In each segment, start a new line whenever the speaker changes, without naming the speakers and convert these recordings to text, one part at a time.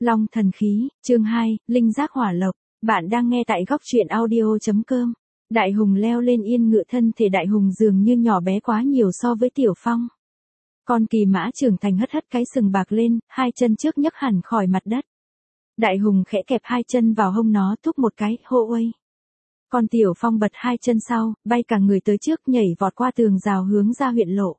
Long thần khí, chương 2, linh giác hỏa lộc. Bạn đang nghe tại góc truyện audio.com. Đại hùng leo lên yên ngựa, thân thể đại hùng dường như nhỏ bé quá nhiều so với Tiểu Phong. Con kỳ mã trưởng thành hất hất cái sừng bạc lên, hai chân trước nhấc hẳn khỏi mặt đất. Đại hùng khẽ kẹp hai chân vào hông nó, thúc một cái, hô uây. Con Tiểu Phong bật hai chân sau, bay cả người tới trước, nhảy vọt qua tường rào hướng ra huyện lộ.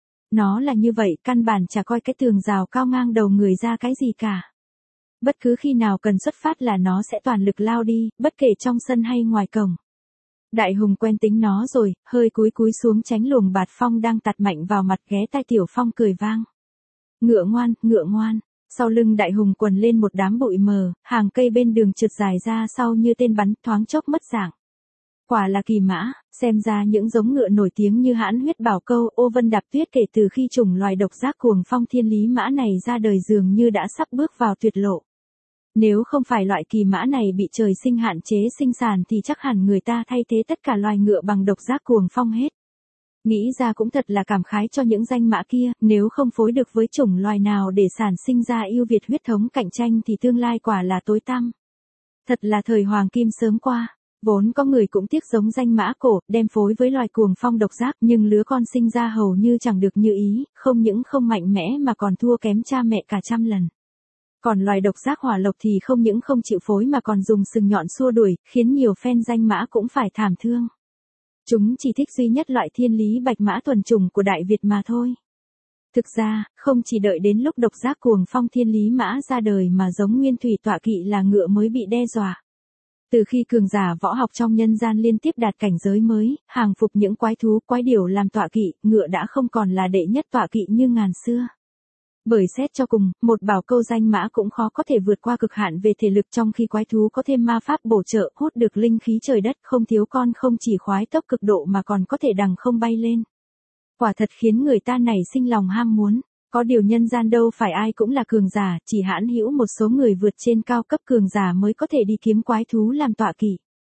Nó là như vậy, căn bản chả coi cái tường rào cao ngang đầu người ra cái gì cả. Bất cứ khi nào cần xuất phát là nó sẽ toàn lực lao đi, bất kể trong sân hay ngoài cổng. Đại hùng quen tính nó rồi, hơi cúi xuống tránh luồng bạt phong đang tạt mạnh vào mặt, ghé tai Tiểu Phong cười vang. Ngựa ngoan, ngựa ngoan. Sau lưng đại hùng quần lên một đám bụi mờ, hàng cây bên đường trượt dài ra sau như tên bắn, thoáng chốc mất dạng. Quả là kỳ mã, xem ra những giống ngựa nổi tiếng như Hãn Huyết Bảo Câu, Ô Vân Đạp Tuyết kể từ khi chủng loài độc giác cuồng phong thiên lý mã này ra đời dường như đã sắp bước vào tuyệt lộ. Nếu không phải loại kỳ mã này bị trời sinh hạn chế sinh sản thì chắc hẳn người ta thay thế tất cả loài ngựa bằng độc giác cuồng phong hết. Nghĩ ra cũng thật là cảm khái cho những danh mã kia, nếu không phối được với chủng loài nào để sản sinh ra ưu việt huyết thống cạnh tranh thì tương lai quả là tối tăm. Thật là thời hoàng kim sớm qua. Vốn có người cũng tiếc giống danh mã cổ, đem phối với loài cuồng phong độc giác, nhưng lứa con sinh ra hầu như chẳng được như ý, không những không mạnh mẽ mà còn thua kém cha mẹ cả trăm lần. Còn loài độc giác hỏa lộc thì không những không chịu phối mà còn dùng sừng nhọn xua đuổi, khiến nhiều fan danh mã cũng phải thảm thương. Chúng chỉ thích duy nhất loại thiên lý bạch mã thuần chủng của Đại Việt mà thôi. Thực ra, không chỉ đợi đến lúc độc giác cuồng phong thiên lý mã ra đời mà giống nguyên thủy tọa kỵ là ngựa mới bị đe dọa. Từ khi cường giả võ học trong nhân gian liên tiếp đạt cảnh giới mới, hàng phục những quái thú, quái điểu làm tọa kỵ, ngựa đã không còn là đệ nhất tọa kỵ như ngàn xưa. Bởi xét cho cùng, một bảo câu danh mã cũng khó có thể vượt qua cực hạn về thể lực, trong khi quái thú có thêm ma pháp bổ trợ, hút được linh khí trời đất, không thiếu con không chỉ khoái tốc cực độ mà còn có thể đằng không bay lên. Quả thật khiến người ta nảy sinh lòng ham muốn. Có điều nhân gian đâu phải ai cũng là cường giả, chỉ hãn hữu một số người vượt trên cao cấp cường giả mới có thể đi kiếm quái thú làm tọa kỵ.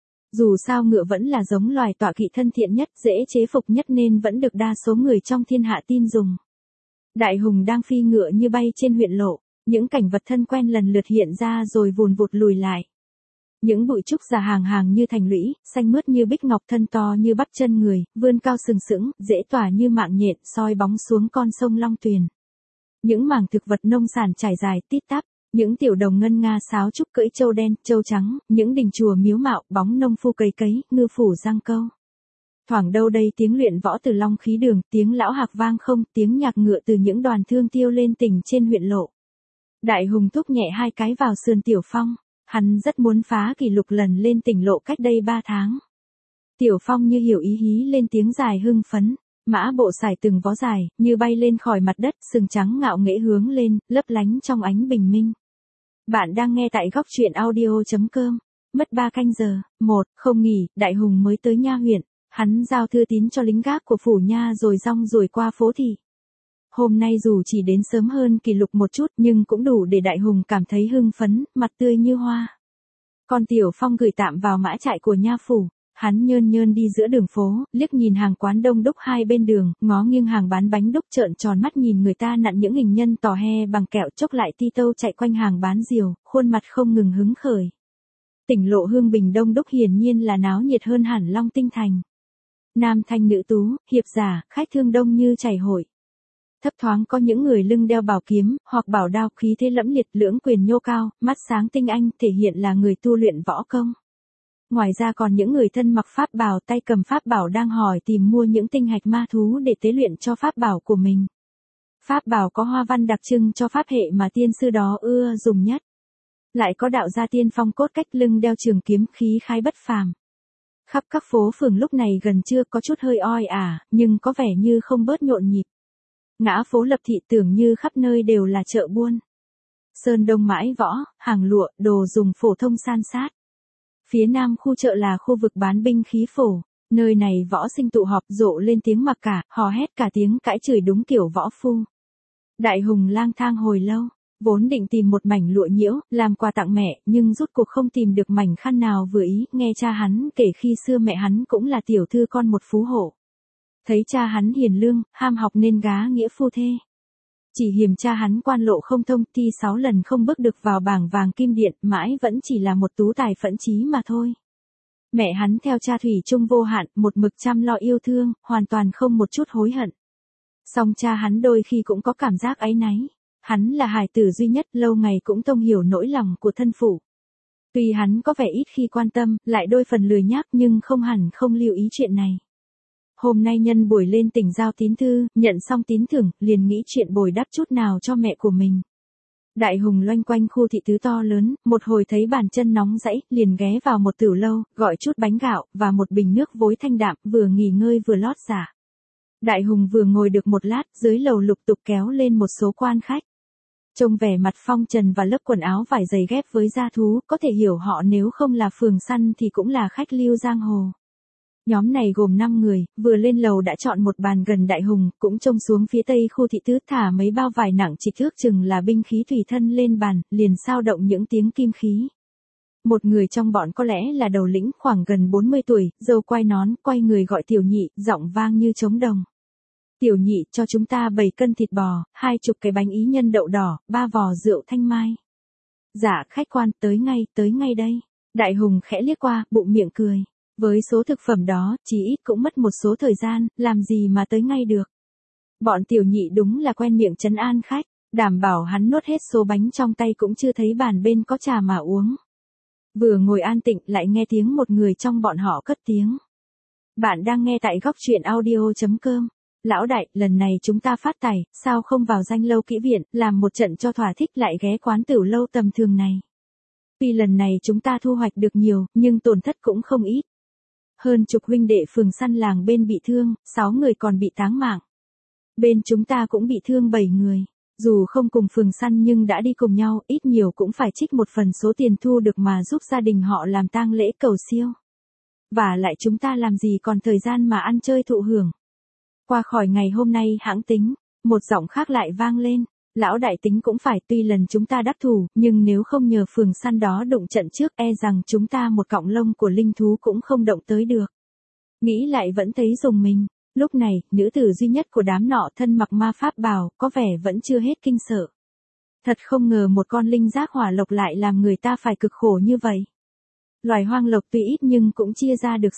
Dù sao ngựa vẫn là giống loài tọa kỵ thân thiện nhất, dễ chế phục nhất nên vẫn được đa số người trong thiên hạ tin dùng. Đại hùng đang phi ngựa như bay trên huyện lộ, những cảnh vật thân quen lần lượt hiện ra rồi vùn vụt lùi lại. Những bụi trúc già hàng hàng như thành lũy, xanh mướt như bích ngọc, thân to như bắp chân người, vươn cao sừng sững, rễ tỏa như mạng nhện, soi bóng xuống con sông Long Tuyền. Những mảng thực vật nông sản trải dài tít tắp, những tiểu đồng ngân nga sáo trúc cưỡi trâu đen, trâu trắng, những đình chùa miếu mạo, bóng nông phu cấy cấy, ngư phủ giăng câu. Thoảng đâu đây tiếng luyện võ từ Long Khí Đường, tiếng lão hạc vang không, tiếng nhạc ngựa từ những đoàn thương tiêu lên tỉnh trên huyện lộ. Đại hùng thúc nhẹ hai cái vào sườn Tiểu Phong, hắn rất muốn phá kỷ lục lần lên tỉnh lộ cách đây 3 tháng. Tiểu Phong như hiểu ý hí lên tiếng dài hưng phấn. Mã bộ sải từng vó dài, như bay lên khỏi mặt đất, sừng trắng ngạo nghễ hướng lên, lấp lánh trong ánh bình minh. Bạn đang nghe tại góc truyện audio.com. Mất 3 canh giờ, không nghỉ, đại hùng mới tới nha huyện. Hắn giao thư tín cho lính gác của phủ nha rồi rong ruổi qua phố thị. Hôm nay dù chỉ đến sớm hơn kỷ lục một chút nhưng cũng đủ để đại hùng cảm thấy hưng phấn, mặt tươi như hoa. Con Tiểu Phong gửi tạm vào mã trại của nha phủ. Hắn nhơn nhơn đi giữa đường phố, liếc nhìn hàng quán đông đúc hai bên đường, ngó nghiêng hàng bán bánh đúc, trợn tròn mắt nhìn người ta nặn những hình nhân tò he bằng kẹo, chốc lại ti tâu chạy quanh hàng bán diều, khuôn mặt không ngừng hứng khởi. Tỉnh lộ Hương Bình đông đúc hiển nhiên là náo nhiệt hơn hẳn Long Tinh Thành. Nam thanh nữ tú, hiệp giả, khách thương đông như chảy hội. Thấp thoáng có những người lưng đeo bảo kiếm, hoặc bảo đao, khí thế lẫm liệt, lưỡng quyền nhô cao, mắt sáng tinh anh, thể hiện là người tu luyện võ công. Ngoài ra còn những người thân mặc pháp bào, tay cầm pháp bảo đang hỏi tìm mua những tinh hạch ma thú để tế luyện cho pháp bảo của mình. Pháp bảo có hoa văn đặc trưng cho pháp hệ mà tiên sư đó ưa dùng nhất. Lại có đạo gia tiên phong cốt cách, lưng đeo trường kiếm, khí khái bất phàm. Khắp các phố phường lúc này gần trưa có chút hơi oi ả, nhưng có vẻ như không bớt nhộn nhịp. Ngã phố Lập Thị tưởng như khắp nơi đều là chợ buôn. Sơn Đông Mãi Võ, hàng lụa, đồ dùng phổ thông san sát. Phía nam khu chợ là khu vực bán binh khí phổ, nơi này võ sinh tụ họp, rộ lên tiếng mặc cả, hò hét cả tiếng cãi chửi đúng kiểu võ phu. Đại hùng lang thang hồi lâu, vốn định tìm một mảnh lụa nhiễu, làm quà tặng mẹ, nhưng rốt cuộc không tìm được mảnh khăn nào vừa ý, nghe cha hắn kể khi xưa mẹ hắn cũng là tiểu thư con một phú hộ. Thấy cha hắn hiền lương, ham học nên gá nghĩa phu thê. Chỉ hiềm cha hắn quan lộ không thông, thi 6 lần không bước được vào bảng vàng kim điện, mãi vẫn chỉ là một tú tài phẫn chí mà thôi. Mẹ hắn theo cha thủy chung vô hạn, một mực chăm lo yêu thương, hoàn toàn không một chút hối hận. Song cha hắn đôi khi cũng có cảm giác áy náy. Hắn là hài tử duy nhất, lâu ngày cũng thông hiểu nỗi lòng của thân phụ. Tuy hắn có vẻ ít khi quan tâm, lại đôi phần lười nhác nhưng không hẳn không lưu ý chuyện này. Hôm nay nhân buổi lên tỉnh giao tín thư, nhận xong tín thưởng, liền nghĩ chuyện bồi đắp chút nào cho mẹ của mình. Đại Hùng loanh quanh khu thị tứ to lớn, một hồi thấy bàn chân nóng rẫy, liền ghé vào một tửu lâu, gọi chút bánh gạo, và một bình nước vối thanh đạm, vừa nghỉ ngơi vừa lót dạ. Đại Hùng vừa ngồi được một lát, dưới lầu lục tục kéo lên một số quan khách. Trông vẻ mặt phong trần và lớp quần áo vải dày ghép với da thú, có thể hiểu họ nếu không là phường săn thì cũng là khách lưu giang hồ. Nhóm này gồm 5 người, vừa lên lầu đã chọn một bàn gần Đại Hùng, cũng trông xuống phía tây khu thị tứ thả mấy bao vải nặng trịch thước chừng là binh khí tùy thân lên bàn, liền sao động những tiếng kim khí. Một người trong bọn có lẽ là đầu lĩnh, khoảng gần 40 tuổi, râu quai nón, quay người gọi Tiểu Nhị, giọng vang như trống đồng. Tiểu Nhị, cho chúng ta 7 cân thịt bò, 20 cái bánh ý nhân đậu đỏ, 3 vò rượu thanh mai. Dạ, khách quan, tới ngay đây. Đại Hùng khẽ liếc qua, bụng miệng cười. Với số thực phẩm đó, chỉ ít cũng mất một số thời gian, làm gì mà tới ngay được. Bọn Tiểu Nhị đúng là quen miệng trấn an khách, đảm bảo hắn nuốt hết số bánh trong tay cũng chưa thấy bàn bên có trà mà uống. Vừa ngồi an tịnh lại nghe tiếng một người trong bọn họ cất tiếng. Bạn đang nghe tại góc truyện audio.com. Lão đại, lần này chúng ta phát tài, sao không vào danh lâu kỹ viện, làm một trận cho thỏa thích lại ghé quán tửu lâu tầm thường này. Tuy lần này chúng ta thu hoạch được nhiều, nhưng tổn thất cũng không ít. Hơn chục huynh đệ phường săn làng bên bị thương, 6 người còn bị táng mạng. Bên chúng ta cũng bị thương 7 người. Dù không cùng phường săn nhưng đã đi cùng nhau, ít nhiều cũng phải trích một phần số tiền thu được mà giúp gia đình họ làm tang lễ cầu siêu. Và lại chúng ta làm gì còn thời gian mà ăn chơi thụ hưởng. Qua khỏi ngày hôm nay hãng tính, một giọng khác lại vang lên. Lão đại tính cũng phải, tuy lần chúng ta đắc thủ, nhưng nếu không nhờ phường săn đó đụng trận trước e rằng chúng ta một cọng lông của linh thú cũng không động tới được. Nghĩ lại vẫn thấy rùng mình. Lúc này, nữ tử duy nhất của đám nọ thân mặc ma pháp bào, có vẻ vẫn chưa hết kinh sợ. Thật không ngờ một con linh giác hỏa lộc lại làm người ta phải cực khổ như vậy. Loài hoang lộc tuy ít nhưng cũng chia ra được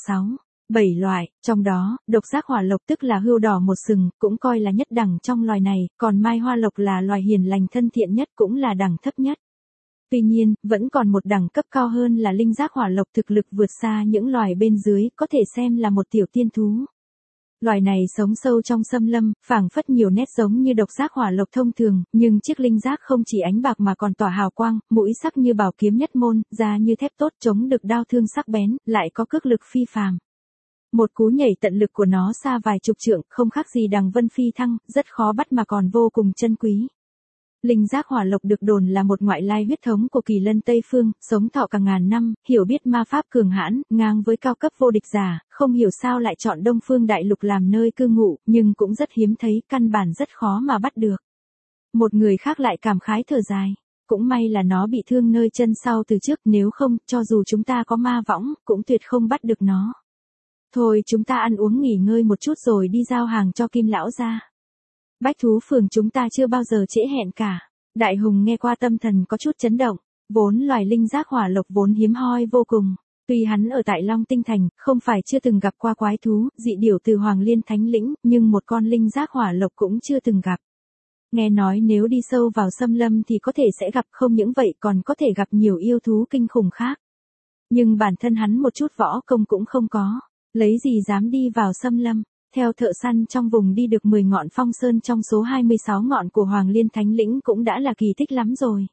7 loại, trong đó, độc giác hỏa lộc tức là hươu đỏ một sừng, cũng coi là nhất đẳng trong loài này, còn mai hoa lộc là loài hiền lành thân thiện nhất cũng là đẳng thấp nhất. Tuy nhiên, vẫn còn một đẳng cấp cao hơn là linh giác hỏa lộc thực lực vượt xa những loài bên dưới, có thể xem là một tiểu tiên thú. Loài này sống sâu trong xâm lâm, phảng phất nhiều nét giống như độc giác hỏa lộc thông thường, nhưng chiếc linh giác không chỉ ánh bạc mà còn tỏa hào quang, mũi sắc như bảo kiếm nhất môn, da như thép tốt chống được đao thương sắc bén, lại có cước lực phi phàm. Một cú nhảy tận lực của nó xa vài chục trượng, không khác gì đằng vân phi thăng, rất khó bắt mà còn vô cùng chân quý. Linh giác hỏa lộc được đồn là một ngoại lai huyết thống của kỳ lân Tây Phương, sống thọ cả ngàn năm, hiểu biết ma pháp cường hãn, ngang với cao cấp vô địch giả, không hiểu sao lại chọn Đông Phương Đại Lục làm nơi cư ngụ, nhưng cũng rất hiếm thấy, căn bản rất khó mà bắt được. Một người khác lại cảm khái thở dài. Cũng may là nó bị thương nơi chân sau từ trước, nếu không, cho dù chúng ta có ma võng, cũng tuyệt không bắt được nó. Thôi chúng ta ăn uống nghỉ ngơi một chút rồi đi giao hàng cho Kim lão gia. Bách thú phường chúng ta chưa bao giờ trễ hẹn cả. Đại Hùng nghe qua tâm thần có chút chấn động, vốn loài linh giác hỏa lộc vốn hiếm hoi vô cùng. Tuy hắn ở tại Long Tinh Thành, không phải chưa từng gặp qua quái thú, dị điểu từ Hoàng Liên Thánh Lĩnh, nhưng một con linh giác hỏa lộc cũng chưa từng gặp. Nghe nói nếu đi sâu vào xâm lâm thì có thể sẽ gặp, không những vậy còn có thể gặp nhiều yêu thú kinh khủng khác. Nhưng bản thân hắn một chút võ công cũng không có, lấy gì dám đi vào xâm lâm. Theo thợ săn trong vùng đi được 10 ngọn phong sơn trong số 26 ngọn của Hoàng Liên Thánh Lĩnh cũng đã là kỳ tích lắm rồi.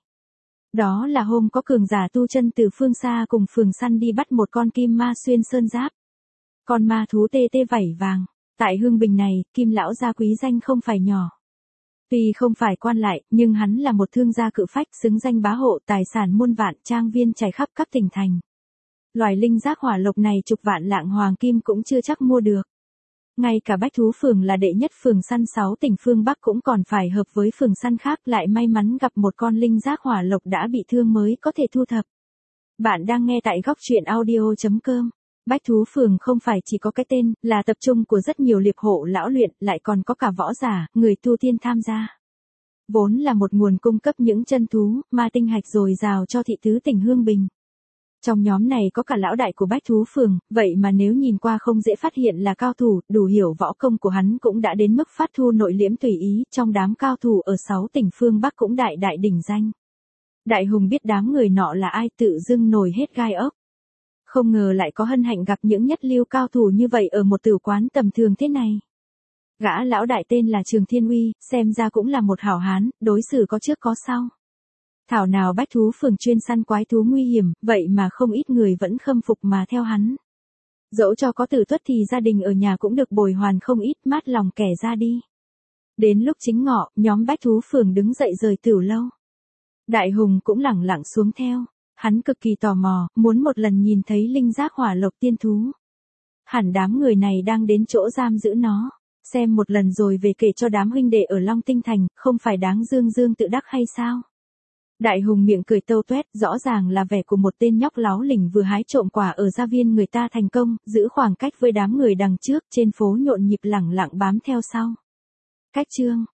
Đó là hôm có cường giả tu chân từ phương xa cùng phường săn đi bắt một con kim ma xuyên sơn giáp. Con ma thú tê tê vảy vàng. Tại Hương Bình này, Kim lão gia quý danh không phải nhỏ. Tuy không phải quan lại, nhưng hắn là một thương gia cự phách xứng danh bá hộ, tài sản muôn vạn, trang viên trải khắp các tỉnh thành. Loài linh giác hỏa lộc này chục vạn lạng hoàng kim cũng chưa chắc mua được. Ngay cả Bách thú phường là đệ nhất phường săn 6 tỉnh phương Bắc cũng còn phải hợp với phường săn khác, lại may mắn gặp một con linh giác hỏa lộc đã bị thương mới có thể thu thập. Bạn đang nghe tại góc truyện audio.com. Bách thú phường không phải chỉ có cái tên, là tập trung của rất nhiều liệp hộ lão luyện, lại còn có cả võ giả, người tu tiên tham gia. vốn là một nguồn cung cấp những chân thú, ma tinh hạch dồi dào cho thị tứ tỉnh Hương Bình. Trong nhóm này có cả lão đại của Bách Thú Phường, vậy mà nếu nhìn qua không dễ phát hiện là cao thủ, đủ hiểu võ công của hắn cũng đã đến mức phát thu nội liễm tùy ý, trong đám cao thủ ở 6 tỉnh phương Bắc cũng đại đại đỉnh danh. Đại Hùng biết đám người nọ là ai, tự dưng nổi hết gai ốc. Không ngờ lại có hân hạnh gặp những nhất lưu cao thủ như vậy ở một tử quán tầm thường thế này. Gã lão đại tên là Trường Thiên Uy, xem ra cũng là một hảo hán, đối xử có trước có sau. Thảo nào Bách Thú Phường chuyên săn quái thú nguy hiểm, vậy mà không ít người vẫn khâm phục mà theo hắn. Dẫu cho có tử tuất thì gia đình ở nhà cũng được bồi hoàn không ít, mát lòng kẻ ra đi. Đến lúc chính ngọ, nhóm Bách Thú Phường đứng dậy rời tửu lâu. Đại Hùng cũng lẳng lặng xuống theo, hắn cực kỳ tò mò, muốn một lần nhìn thấy linh giác hỏa lộc tiên thú. Hẳn đám người này đang đến chỗ giam giữ nó, xem một lần rồi về kể cho đám huynh đệ ở Long Tinh Thành, không phải đáng dương dương tự đắc hay sao? Đại Hùng miệng cười tâu tuét, rõ ràng là vẻ của một tên nhóc láo lỉnh vừa hái trộm quả ở gia viên người ta thành công, giữ khoảng cách với đám người đằng trước, trên phố nhộn nhịp lẳng lặng bám theo sau. Cách chương